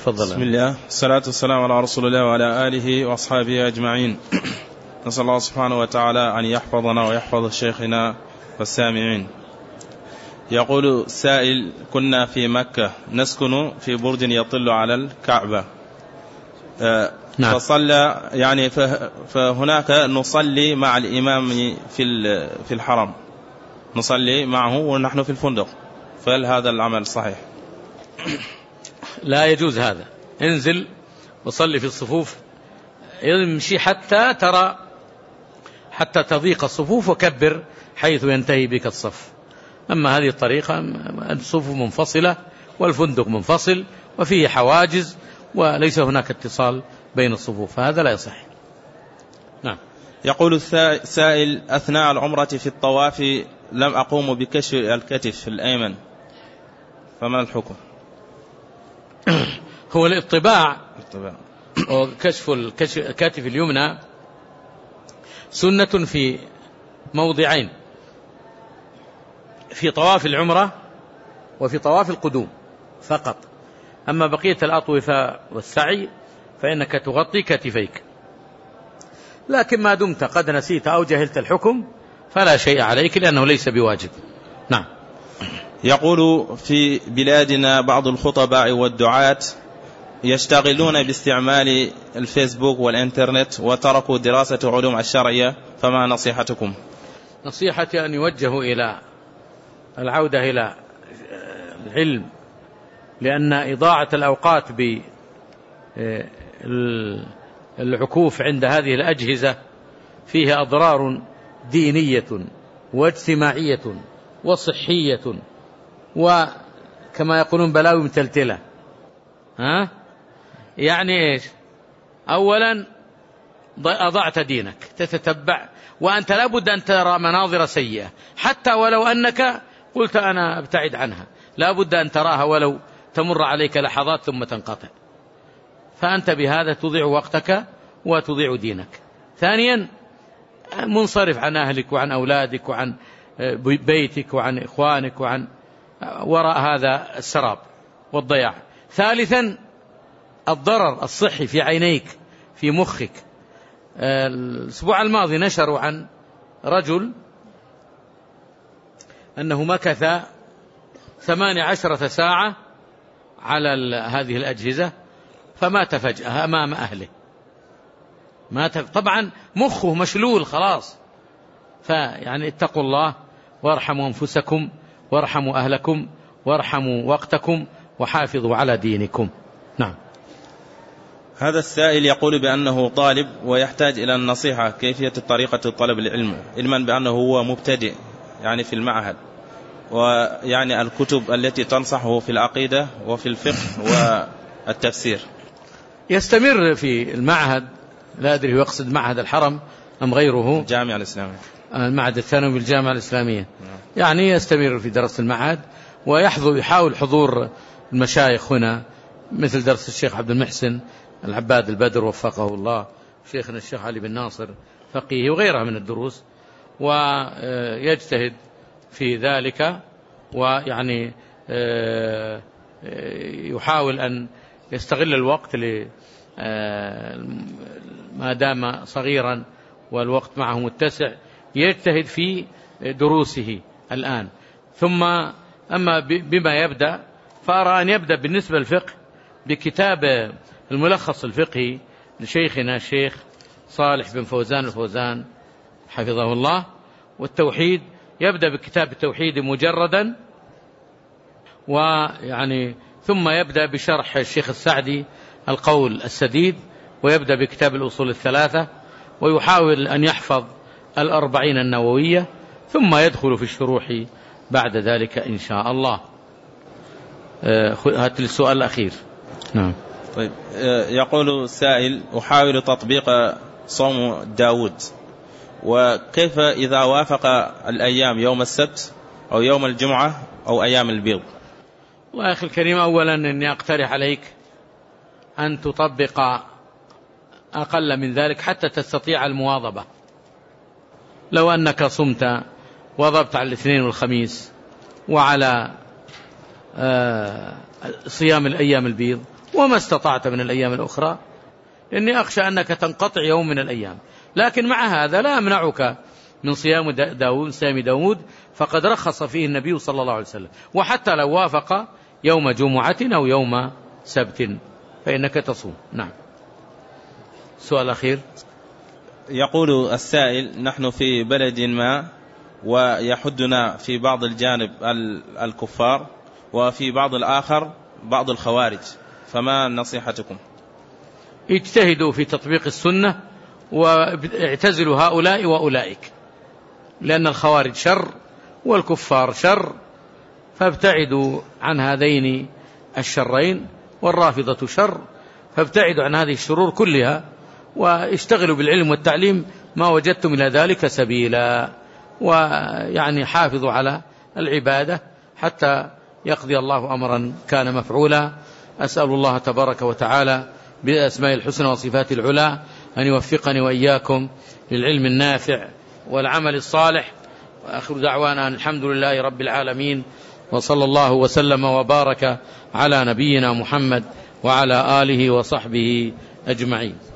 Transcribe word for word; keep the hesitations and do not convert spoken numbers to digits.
تفضل. بسم الله، الصلاة والسلام على رسول الله وعلى آله وأصحابه أجمعين. نسأل الله سبحانه وتعالى أن يحفظنا ويحفظ شيخنا والسامعين. يقول سائل: كنا في مكة نسكن في برج يطل على الكعبة، نعم. فصلى يعني فهناك نصلي مع الإمام في في الحرم، نصلي معه ونحن في الفندق، فهل هذا العمل صحيح؟ لا يجوز هذا. انزل وصلي في الصفوف، يمشي حتى ترى حتى تضيق الصفوف وكبر حيث ينتهي بك الصف. أما هذه الطريقة الصفوف منفصلة والفندق منفصل وفيه حواجز وليس هناك اتصال بين الصفوف، فهذا لا يصح. نعم. يقول السائل: أثناء العمرة في الطواف لم أقوم بكشف الكتف الأيمن، فما الحكم؟ هو الاطباع وكشف الكتف اليمنى سنة في موضعين: في طواف العمرة وفي طواف القدوم فقط. أما بقية الأطوفة والسعي فإنك تغطي كتفيك، لكن ما دمت قد نسيت أو جهلت الحكم فلا شيء عليك لأنه ليس بواجب. نعم. يقول: في بلادنا بعض الخطباء والدعاة يشتغلون باستعمال الفيسبوك والإنترنت وتركوا دراسة علوم الشرعية، فما نصيحتكم؟ نصيحتي أن يوجهوا إلى العودة إلى العلم، لأن إضاعة الأوقات بالعكوف عند هذه الأجهزة فيها أضرار دينية واجتماعية وصحية، وكما يقولون بلاوي متلتلة. ها؟ يعني إيش؟ أولا أضعت دينك، تتتبع وأنت لابد أن ترى مناظر سيئة، حتى ولو أنك قلت أنا أبتعد عنها لابد أن تراها ولو تمر عليك لحظات ثم تنقطع، فأنت بهذا تضيع وقتك وتضيع دينك. ثانيا منصرف عن أهلك وعن أولادك وعن بيتك وعن إخوانك وعن وراء هذا السراب والضياع. ثالثا الضرر الصحي في عينيك في مخك. الأسبوع الماضي نشروا عن رجل أنه مكث ثمانية عشرة ساعة على هذه الأجهزة فمات فجأة أمام أهله. مات طبعا مخه مشلول خلاص. فيعني اتقوا الله وارحموا أنفسكم وارحموا أهلكم وارحموا وقتكم وحافظوا على دينكم. نعم. هذا السائل يقول بأنه طالب ويحتاج إلى النصيحة كيفية طريقة طلب العلم، علما بأنه هو مبتدئ يعني في المعهد، ويعني الكتب التي تنصحه في العقيدة وفي الفقه والتفسير. يستمر في المعهد، لا أدري يقصد معهد الحرم أم غيره، الجامعة الإسلامية، المعهد الثانوي بالجامعة الإسلامية. يعني يستمر في درس المعهد ويحضر يحاول حضور المشايخ هنا، مثل درس الشيخ عبد المحسن العباد البدر وفقه الله، شيخنا الشيخ علي بن ناصر فقيه وغيرها من الدروس، ويجتهد في ذلك، ويعني يحاول أن يستغل الوقت ما دام صغيرا والوقت معه متسع، يجتهد في دروسه الآن. ثم أما بما يبدأ فأرى أن يبدأ بالنسبة للفقه بكتاب الملخص الفقهي لشيخنا الشيخ صالح بن فوزان الفوزان حفظه الله، والتوحيد يبدأ بكتاب التوحيد مجردا، ويعني ثم يبدأ بشرح الشيخ السعدي القول السديد، ويبدأ بكتاب الأصول الثلاثة، ويحاول أن يحفظ الأربعين النووية، ثم يدخل في الشروح بعد ذلك إن شاء الله. هات السؤال الأخير. نعم. طيب، يقول السائل: أحاول تطبيق صوم داود، وكيف إذا وافق الأيام يوم السبت أو يوم الجمعة أو أيام البيض؟ الله يا أخي الكريم، أولا أني أقترح عليك أن تطبق أقل من ذلك حتى تستطيع المواظبة. لو أنك صمت وضبط على الاثنين والخميس وعلى صيام الأيام البيض وما استطعت من الأيام الأخرى، إني أخشى أنك تنقطع يوم من الأيام. لكن مع هذا لا أمنعك من صيام داود صيام داود، فقد رخص فيه النبي صلى الله عليه وسلم، وحتى لو وافق يوم جمعة أو يوم سبت فإنك تصوم. نعم. سؤال أخير. يقول السائل: نحن في بلد ما ويحدنا في بعض الجانب الكفار وفي بعض الآخر بعض الخوارج، فما نصيحتكم؟ اجتهدوا في تطبيق السنة واعتزلوا هؤلاء وأولئك، لأن الخوارج شر والكفار شر، فابتعدوا عن هذين الشرين، والرافضة شر، فابتعدوا عن هذه الشرور كلها واشتغلوا بالعلم والتعليم ما وجدتم إلى ذلك سبيلا، ويعني حافظوا على العبادة حتى يقضي الله أمرا كان مفعولا. أسأل الله تبارك وتعالى بأسماء الحسنى وصفات العلى أن يوفقني وإياكم للعلم النافع والعمل الصالح، وآخر دعوانا الحمد لله رب العالمين، وصلى الله وسلم وبارك على نبينا محمد وعلى آله وصحبه أجمعين.